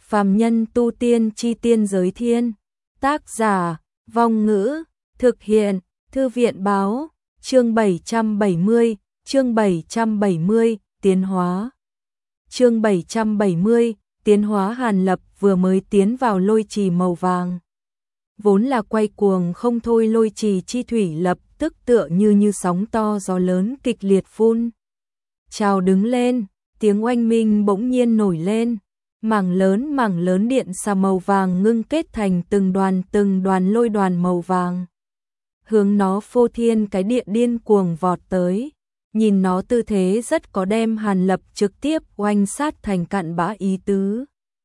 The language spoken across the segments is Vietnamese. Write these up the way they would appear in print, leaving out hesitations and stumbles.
Phàm nhân tu tiên chi tiên giới thiên. Tác giả, Vong Ngữ, thực hiện, Thư viện báo, chương 770, tiến hóa. Chương 770, tiến hóa. Hàn Lập vừa mới tiến vào lôi trì màu vàng. Vốn là quay cuồng không thôi, lôi trì chi thủy lập tức tựa như sóng to gió lớn kịch liệt phun trào đứng lên, tiếng oanh minh bỗng nhiên nổi lên. Mảng lớn điện xà màu vàng ngưng kết thành từng đoàn lôi đoàn màu vàng, hướng nó phô thiên cái địa điên cuồng vọt tới. Nhìn nó tư thế rất có đem Hàn Lập trực tiếp oanh sát thành cặn bã ý tứ.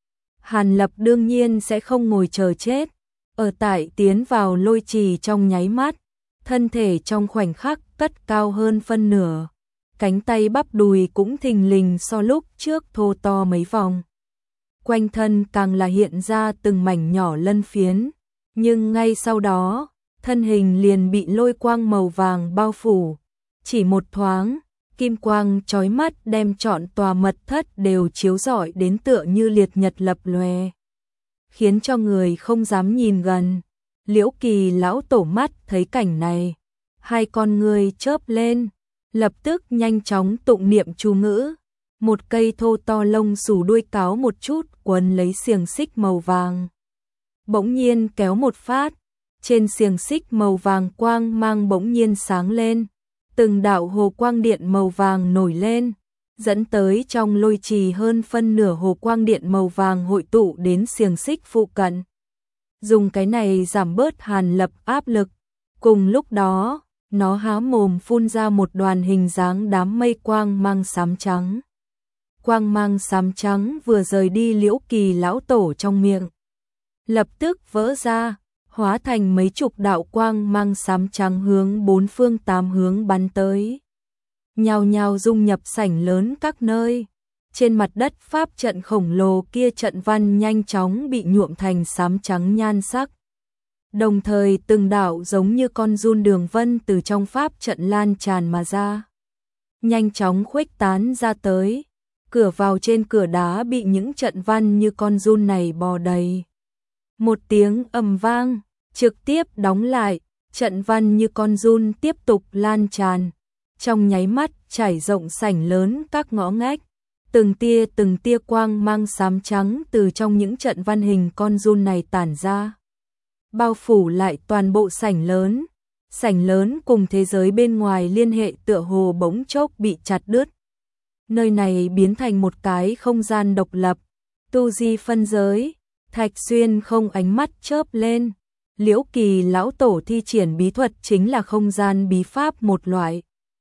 Hàn Lập đương nhiên sẽ không ngồi chờ chết, ở tại tiến vào lôi trì trong nháy mắt, thân thể trong khoảnh khắc cất cao hơn phân nửa, cánh tay bắp đùi cũng thình lình so lúc trước thô to mấy vòng. Quanh thân càng là hiện ra từng mảnh nhỏ lân phiến, nhưng ngay sau đó, thân hình liền bị lôi quang màu vàng bao phủ. Chỉ một thoáng, kim quang chói mắt đem trọn tòa mật thất đều chiếu rọi đến tựa như liệt nhật lập lòe, khiến cho người không dám nhìn gần. Liễu Kỳ lão tổ mắt thấy cảnh này, hai con người chớp lên, lập tức nhanh chóng tụng niệm chú ngữ. Một cây thô to lông xù đuôi cáo một chút quấn lấy xiềng xích màu vàng, bỗng nhiên kéo một phát, trên xiềng xích màu vàng quang mang bỗng nhiên sáng lên, từng đạo hồ quang điện màu vàng nổi lên, dẫn tới trong lôi trì hơn phân nửa hồ quang điện màu vàng hội tụ đến xiềng xích phụ cận, dùng cái này giảm bớt Hàn Lập áp lực. Cùng lúc đó, nó há mồm phun ra một đoàn hình dáng đám mây quang mang xám trắng. Quang mang xám trắng vừa rời đi Liễu Kỳ lão tổ trong miệng, lập tức vỡ ra, hóa thành mấy chục đạo quang mang xám trắng hướng bốn phương tám hướng bắn tới, nhào nhào dung nhập sảnh lớn các nơi. Trên mặt đất pháp trận khổng lồ kia trận văn nhanh chóng bị nhuộm thành xám trắng nhan sắc. Đồng thời từng đạo giống như con giun đường vân từ trong pháp trận lan tràn mà ra, nhanh chóng khuếch tán ra tới. Cửa vào trên cửa đá bị những trận văn như con giun này bò đầy. Một tiếng ầm vang, trực tiếp đóng lại, trận văn như con giun tiếp tục lan tràn. Trong nháy mắt trải rộng sảnh lớn các ngõ ngách, từng tia quang mang xám trắng từ trong những trận văn hình con giun này tản ra, bao phủ lại toàn bộ sảnh lớn. Sảnh lớn cùng thế giới bên ngoài liên hệ tựa hồ bỗng chốc bị chặt đứt. Nơi này biến thành một cái không gian độc lập, tu di phân giới. Thạch Xuyên không ánh mắt chớp lên. Liễu Kỳ lão tổ thi triển bí thuật chính là không gian bí pháp một loại,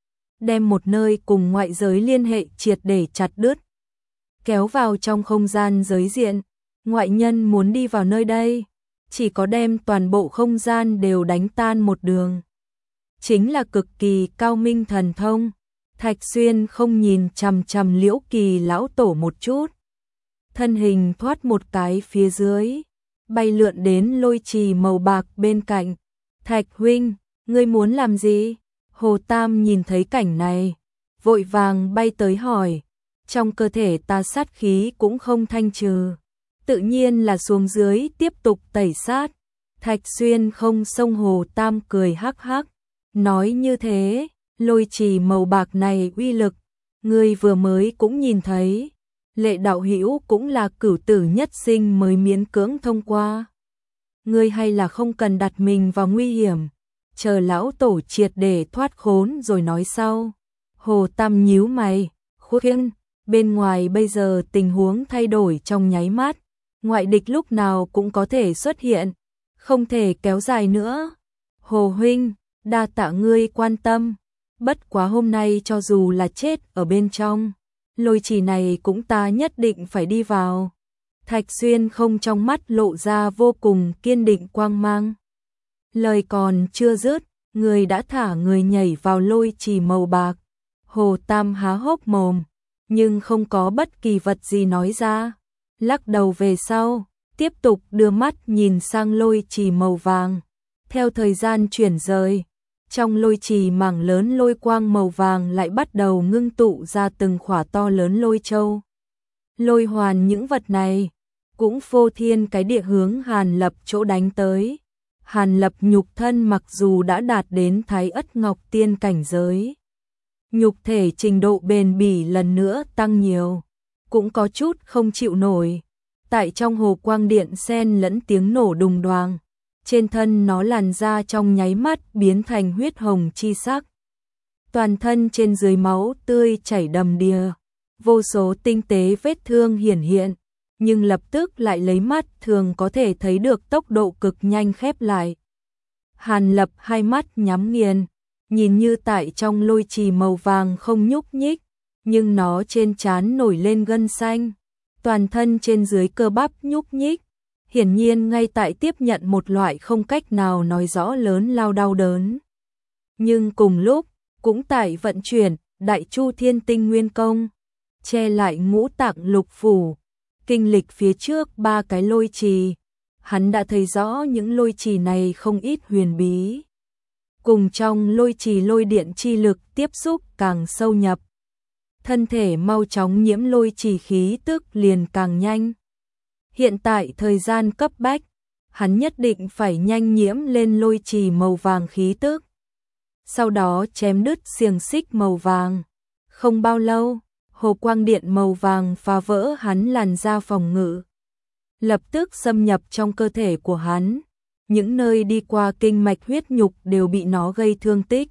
đem một nơi cùng ngoại giới liên hệ triệt để chặt đứt, kéo vào trong không gian giới diện. Ngoại nhân muốn đi vào nơi đây, chỉ có đem toàn bộ không gian đều đánh tan một đường, chính là cực kỳ cao minh thần thông. Thạch Xuyên không nhìn chằm chằm Liễu Kỳ lão tổ một chút, thân hình thoát một cái phía dưới, bay lượn đến lôi trì màu bạc bên cạnh. Thạch huynh, ngươi muốn làm gì? Hồ Tam nhìn thấy cảnh này, vội vàng bay tới hỏi. Trong cơ thể ta sát khí cũng không thanh trừ, tự nhiên là xuống dưới tiếp tục tẩy sát. Thạch Xuyên không xông Hồ Tam cười hắc hắc, nói như thế. Lôi trì màu bạc này uy lực, ngươi vừa mới cũng nhìn thấy. Lệ đạo hữu cũng là cửu tử nhất sinh mới miễn cưỡng thông qua. Ngươi hay là không cần đặt mình vào nguy hiểm, chờ lão tổ triệt để thoát khốn rồi nói sau. Hồ Tam nhíu mày, khuyên, bên ngoài bây giờ tình huống thay đổi trong nháy mắt, ngoại địch lúc nào cũng có thể xuất hiện, không thể kéo dài nữa. Hồ huynh, đa tạ ngươi quan tâm. Bất quá hôm nay cho dù là chết ở bên trong lôi trì này cũng ta nhất định phải đi vào. Thạch Xuyên không trong mắt lộ ra vô cùng kiên định quang mang. Lời còn chưa dứt, người đã thả người nhảy vào lôi trì màu bạc. Hồ Tam há hốc mồm, nhưng không có bất kỳ vật gì nói ra, lắc đầu về sau, tiếp tục đưa mắt nhìn sang lôi trì màu vàng. Theo thời gian chuyển rời, trong lôi trì mảng lớn lôi quang màu vàng lại bắt đầu ngưng tụ ra từng khỏa to lớn lôi châu. Lôi hoàn những vật này, cũng phô thiên cái địa hướng Hàn Lập chỗ đánh tới. Hàn Lập nhục thân mặc dù đã đạt đến Thái Ất Ngọc Tiên cảnh giới, nhục thể trình độ bền bỉ lần nữa tăng nhiều, cũng có chút không chịu nổi. Tại trong hồ quang điện xen lẫn tiếng nổ đùng đoàng, trên thân nó làn da trong nháy mắt biến thành huyết hồng chi sắc. Toàn thân trên dưới máu tươi chảy đầm đìa, vô số tinh tế vết thương hiển hiện, nhưng lập tức lại lấy mắt thường có thể thấy được tốc độ cực nhanh khép lại. Hàn Lập hai mắt nhắm nghiền, nhìn như tại trong lôi trì màu vàng không nhúc nhích, nhưng nó trên trán nổi lên gân xanh, toàn thân trên dưới cơ bắp nhúc nhích, hiển nhiên ngay tại tiếp nhận một loại không cách nào nói rõ lớn lao đau đớn. Nhưng cùng lúc, cũng tại vận chuyển Đại Chu Thiên Tinh Nguyên Công, che lại ngũ tạng lục phủ, kinh lịch phía trước 3 cái lôi trì, hắn đã thấy rõ những lôi trì này không ít huyền bí. Cùng trong lôi trì lôi điện chi lực tiếp xúc càng sâu nhập, thân thể mau chóng nhiễm lôi trì khí tức liền càng nhanh. Hiện tại thời gian cấp bách, hắn nhất định phải nhanh nhiễm lên lôi trì màu vàng khí tức. Sau đó chém đứt xiềng xích màu vàng. Không bao lâu, hồ quang điện màu vàng phá vỡ hắn làn da phòng ngự, lập tức xâm nhập trong cơ thể của hắn. Những nơi đi qua kinh mạch huyết nhục đều bị nó gây thương tích,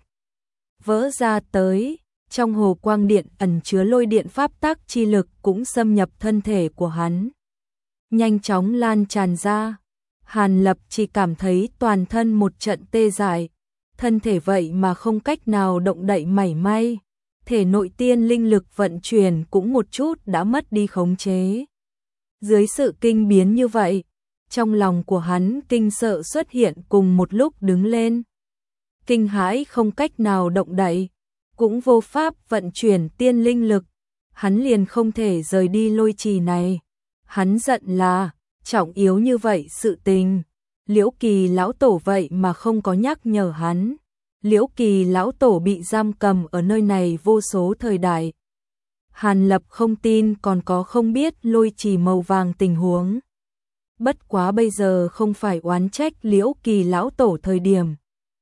vỡ ra tới. Trong hồ quang điện ẩn chứa lôi điện pháp tắc chi lực cũng xâm nhập thân thể của hắn, nhanh chóng lan tràn ra. Hàn Lập chỉ cảm thấy toàn thân một trận tê dại, thân thể vậy mà không cách nào động đậy mảy may, thể nội tiên linh lực vận chuyển cũng một chút đã mất đi khống chế. Dưới sự kinh biến như vậy, trong lòng của hắn kinh sợ xuất hiện cùng một lúc đứng lên. Kinh hãi không cách nào động đậy, cũng vô pháp vận chuyển tiên linh lực, hắn liền không thể rời đi lôi trì này. Hắn giận là, trọng yếu như vậy sự tình, Liễu Kỳ lão tổ vậy mà không có nhắc nhở hắn. Liễu Kỳ lão tổ bị giam cầm ở nơi này vô số thời đại. Hàn Lập không tin còn có không biết lôi trì màu vàng tình huống. Bất quá bây giờ không phải oán trách Liễu Kỳ lão tổ thời điểm.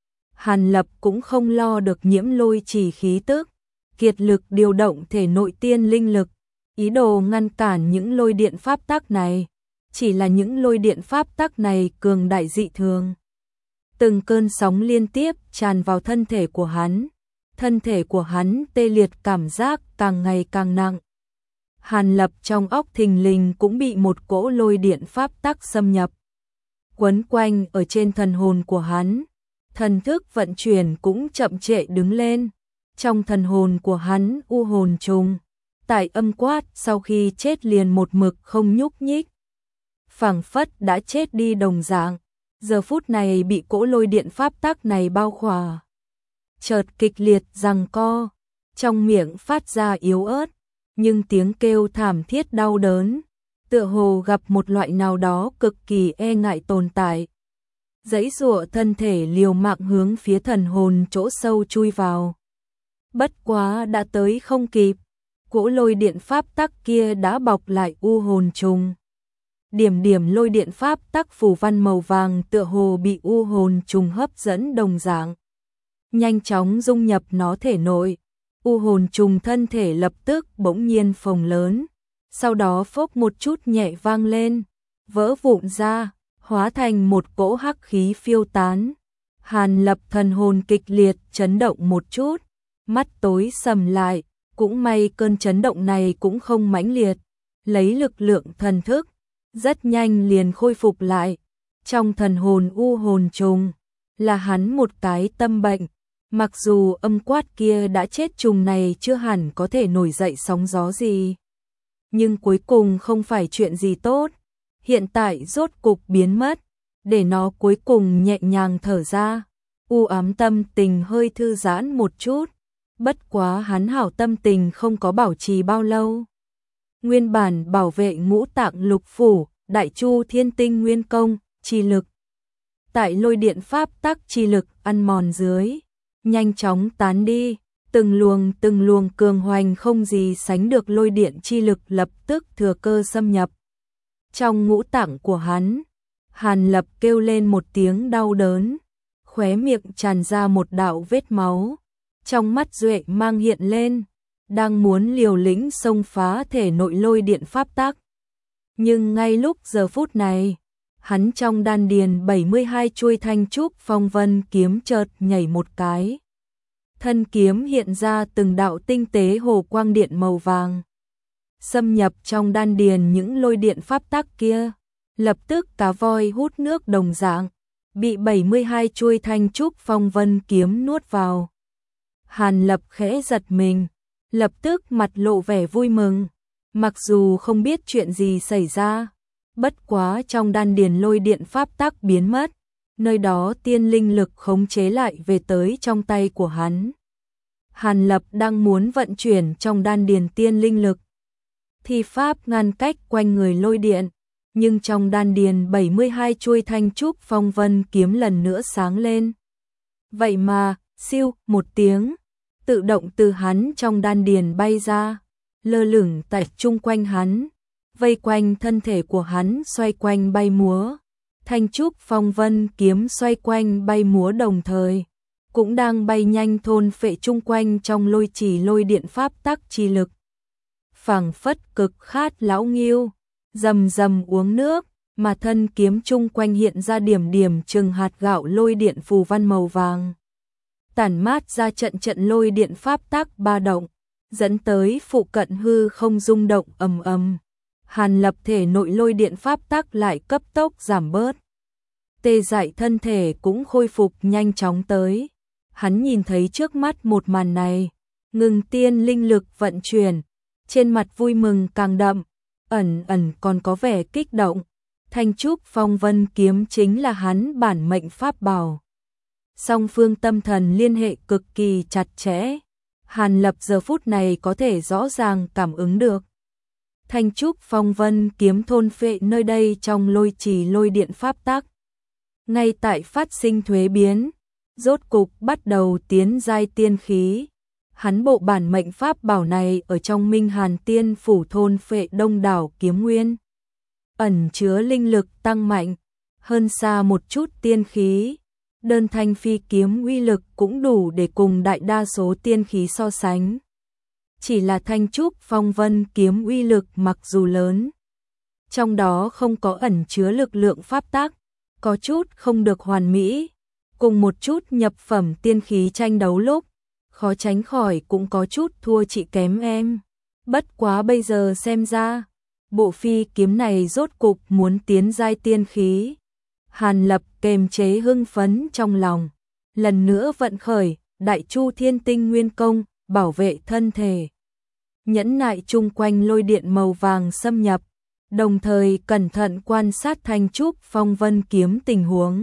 Hàn Lập cũng không lo được nhiễm lôi trì khí tức, kiệt lực điều động thể nội tiên linh lực, ý đồ ngăn cản những lôi điện pháp tắc này. Chỉ là những lôi điện pháp tắc này cường đại dị thường. Từng cơn sóng liên tiếp tràn vào thân thể của hắn. Thân thể của hắn tê liệt cảm giác càng ngày càng nặng. Hàn Lập trong óc thình lình cũng bị một cỗ lôi điện pháp tắc xâm nhập, quấn quanh ở trên thần hồn của hắn. Thần thức vận chuyển cũng chậm trễ đứng lên. Trong thần hồn của hắn u hồn trùng, tại âm quát sau khi chết liền một mực không nhúc nhích, phảng phất đã chết đi đồng dạng. Giờ phút này bị cỗ lôi điện pháp tắc này bao khỏa, chợt kịch liệt giằng co, trong miệng phát ra yếu ớt, nhưng tiếng kêu thảm thiết đau đớn, tựa hồ gặp một loại nào đó cực kỳ e ngại tồn tại. Giãy giụa thân thể liều mạng hướng phía thần hồn chỗ sâu chui vào. Bất quá đã tới không kịp, cỗ lôi điện pháp tắc kia đã bọc lại u hồn trùng. Điểm điểm lôi điện pháp tắc phù văn màu vàng tựa hồ bị u hồn trùng hấp dẫn đồng dạng, nhanh chóng dung nhập nó thể nội. U hồn trùng thân thể lập tức bỗng nhiên phồng lớn, sau đó phốc một chút nhẹ vang lên, vỡ vụn ra, hóa thành một cỗ hắc khí phiêu tán. Hàn Lập thần hồn kịch liệt chấn động một chút, mắt tối sầm lại, cũng may cơn chấn động này cũng không mãnh liệt, lấy lực lượng thần thức, rất nhanh liền khôi phục lại. Trong thần hồn u hồn trùng, là hắn một cái tâm bệnh, mặc dù âm quát kia đã chết, trùng này chưa hẳn có thể nổi dậy sóng gió gì. Nhưng cuối cùng không phải chuyện gì tốt, hiện tại rốt cục biến mất, để nó cuối cùng nhẹ nhàng thở ra, u ám tâm tình hơi thư giãn một chút. Bất quá hắn hảo tâm tình không có bảo trì bao lâu. Nguyên bản bảo vệ ngũ tạng lục phủ, Đại Chu Thiên Tinh Nguyên Công, chi lực. Tại lôi điện pháp tắc chi lực ăn mòn dưới, nhanh chóng tán đi, từng luồng cường hoành không gì sánh được lôi điện chi lực lập tức thừa cơ xâm nhập. trong ngũ tạng của hắn. Hàn Lập kêu lên một tiếng đau đớn, khóe miệng tràn ra một đạo vết máu, trong mắt duệ mang hiện lên, đang muốn liều lĩnh xông phá thể nội lôi điện pháp tắc. Nhưng ngay lúc giờ phút này, hắn trong đan điền 72 chuôi thanh trúc phong vân kiếm chợt nhảy một cái. Thân kiếm hiện ra từng đạo tinh tế hồ quang điện màu vàng, xâm nhập trong đan điền những lôi điện pháp tắc kia, lập tức cá voi hút nước đồng dạng, bị 72 chuôi thanh trúc phong vân kiếm nuốt vào. Hàn Lập khẽ giật mình, lập tức mặt lộ vẻ vui mừng, mặc dù không biết chuyện gì xảy ra, bất quá trong đan điền lôi điện pháp tắc biến mất, nơi đó tiên linh lực khống chế lại về tới trong tay của hắn. Hàn Lập đang muốn vận chuyển trong đan điền tiên linh lực, thi pháp ngăn cách quanh người lôi điện, nhưng trong đan điền 72 chuôi thanh trúc phong vân kiếm lần nữa sáng lên. Vậy mà, siêu một tiếng, tự động từ hắn trong đan điền bay ra, lơ lửng tại chung quanh hắn, vây quanh thân thể của hắn xoay quanh bay múa. Thanh trúc phong vân kiếm xoay quanh bay múa đồng thời, cũng đang bay nhanh thôn phệ chung quanh trong lôi trì lôi điện pháp tắc chi lực. Phảng phất cực khát lão nghiêu, rầm rầm uống nước, mà thân kiếm chung quanh hiện ra điểm điểm chừng hạt gạo lôi điện phù văn màu vàng. Tản mát ra trận trận lôi điện pháp tắc ba động, dẫn tới phụ cận hư không rung động ầm ầm. Hàn Lập thể nội lôi điện pháp tắc lại cấp tốc giảm bớt. Tê dại thân thể cũng khôi phục nhanh chóng tới. Hắn nhìn thấy trước mắt một màn này, ngừng tiên linh lực vận chuyển, trên mặt vui mừng càng đậm, ẩn ẩn còn có vẻ kích động. Thanh trúc phong vân kiếm chính là hắn bản mệnh pháp bảo. Song phương tâm thần liên hệ cực kỳ chặt chẽ. Hàn Lập giờ phút này có thể rõ ràng cảm ứng được. Thanh trúc phong vân kiếm thôn phệ nơi đây trong lôi trì lôi điện pháp tắc. Ngay tại phát sinh thuế biến, rốt cục bắt đầu tiến giai tiên khí. Hắn bộ bản mệnh pháp bảo này ở trong Minh Hàn Tiên phủ thôn phệ đông đảo kiếm nguyên, ẩn chứa linh lực tăng mạnh, hơn xa một chút tiên khí. Đơn thanh phi kiếm uy lực cũng đủ để cùng đại đa số tiên khí so sánh. Chỉ là thanh trúc phong vân kiếm uy lực mặc dù lớn, trong đó không có ẩn chứa lực lượng pháp tắc, có chút không được hoàn mỹ, cùng một chút nhập phẩm tiên khí tranh đấu lúc, khó tránh khỏi cũng có chút thua chị kém em. Bất quá bây giờ xem ra, bộ phi kiếm này rốt cục muốn tiến giai tiên khí. Hàn Lập kềm chế hưng phấn trong lòng, lần nữa vận khởi Đại Chu Thiên Tinh Nguyên Công, bảo vệ thân thể. Nhẫn nại chung quanh lôi điện màu vàng xâm nhập, đồng thời cẩn thận quan sát thanh trúc phong vân kiếm tình huống.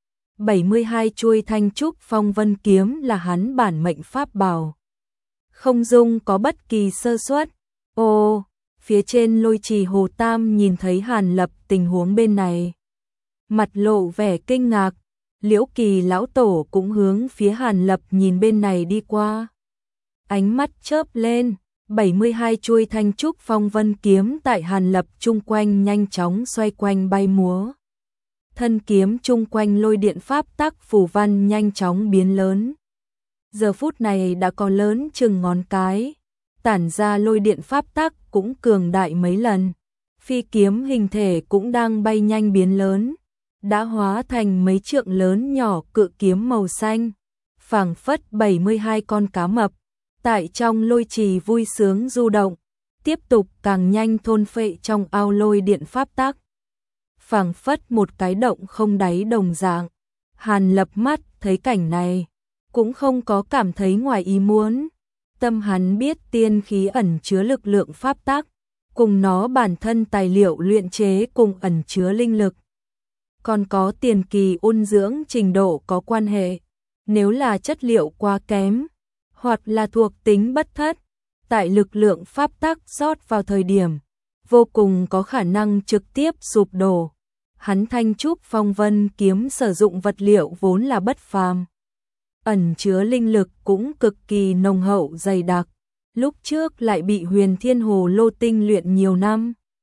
72 chuôi thanh trúc phong vân kiếm là hắn bản mệnh pháp bảo, không dung có bất kỳ sơ suất. Ô, phía trên lôi trì Hồ Tam nhìn thấy Hàn Lập tình huống bên này, mặt lộ vẻ kinh ngạc. Liễu Kỳ lão tổ cũng hướng phía Hàn Lập nhìn bên này đi qua. Ánh mắt chớp lên, 72 chuôi thanh trúc phong vân kiếm tại Hàn Lập chung quanh nhanh chóng xoay quanh bay múa. Thân kiếm chung quanh lôi điện pháp tắc phù văn nhanh chóng biến lớn. Giờ phút này đã có lớn chừng ngón cái, tản ra lôi điện pháp tắc cũng cường đại mấy lần. Phi kiếm hình thể cũng đang bay nhanh biến lớn, đã hóa thành mấy trượng lớn nhỏ cự kiếm màu xanh, phảng phất 72 con cá mập, tại trong lôi trì vui sướng du động, tiếp tục càng nhanh thôn phệ trong ao lôi điện pháp tắc. Phảng phất một cái động không đáy đồng dạng. Hàn Lập mắt thấy cảnh này, cũng không có cảm thấy ngoài ý muốn. Tâm hắn biết tiên khí ẩn chứa lực lượng pháp tắc, cùng nó bản thân tài liệu luyện chế cùng ẩn chứa linh lực, còn có tiền kỳ ôn dưỡng trình độ có quan hệ. Nếu là chất liệu quá kém, hoặc là thuộc tính bất thất, tại lực lượng pháp tắc rót vào thời điểm, vô cùng có khả năng trực tiếp sụp đổ. Hắn thanh trúc phong vân kiếm sử dụng vật liệu vốn là bất phàm, ẩn chứa linh lực cũng cực kỳ nồng hậu dày đặc, lúc trước lại bị Huyền Thiên Hồ Lô tinh luyện nhiều năm.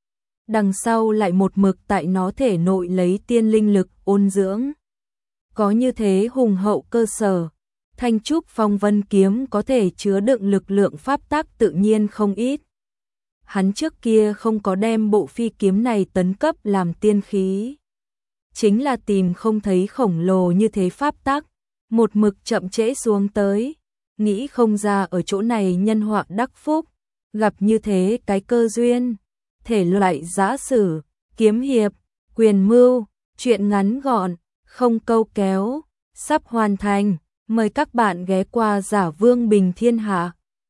đằng sau lại một mực tại nó thể nội lấy tiên linh lực ôn dưỡng. Có như thế hùng hậu cơ sở, Thanh Trúc Phong Vân kiếm có thể chứa đựng lực lượng pháp tắc tự nhiên không ít. Hắn trước kia không có đem bộ phi kiếm này tấn cấp làm tiên khí, chính là tìm không thấy khổng lồ như thế pháp tắc, một mực chậm trễ xuống tới, nghĩ không ra ở chỗ này nhân họa đắc phúc, gặp như thế cái cơ duyên, thể loại giã sử, kiếm hiệp, quyền mưu, truyện ngắn gọn, không câu kéo, sắp hoàn thành, mời các bạn ghé qua Giả Vương Bình Thiên Hạ.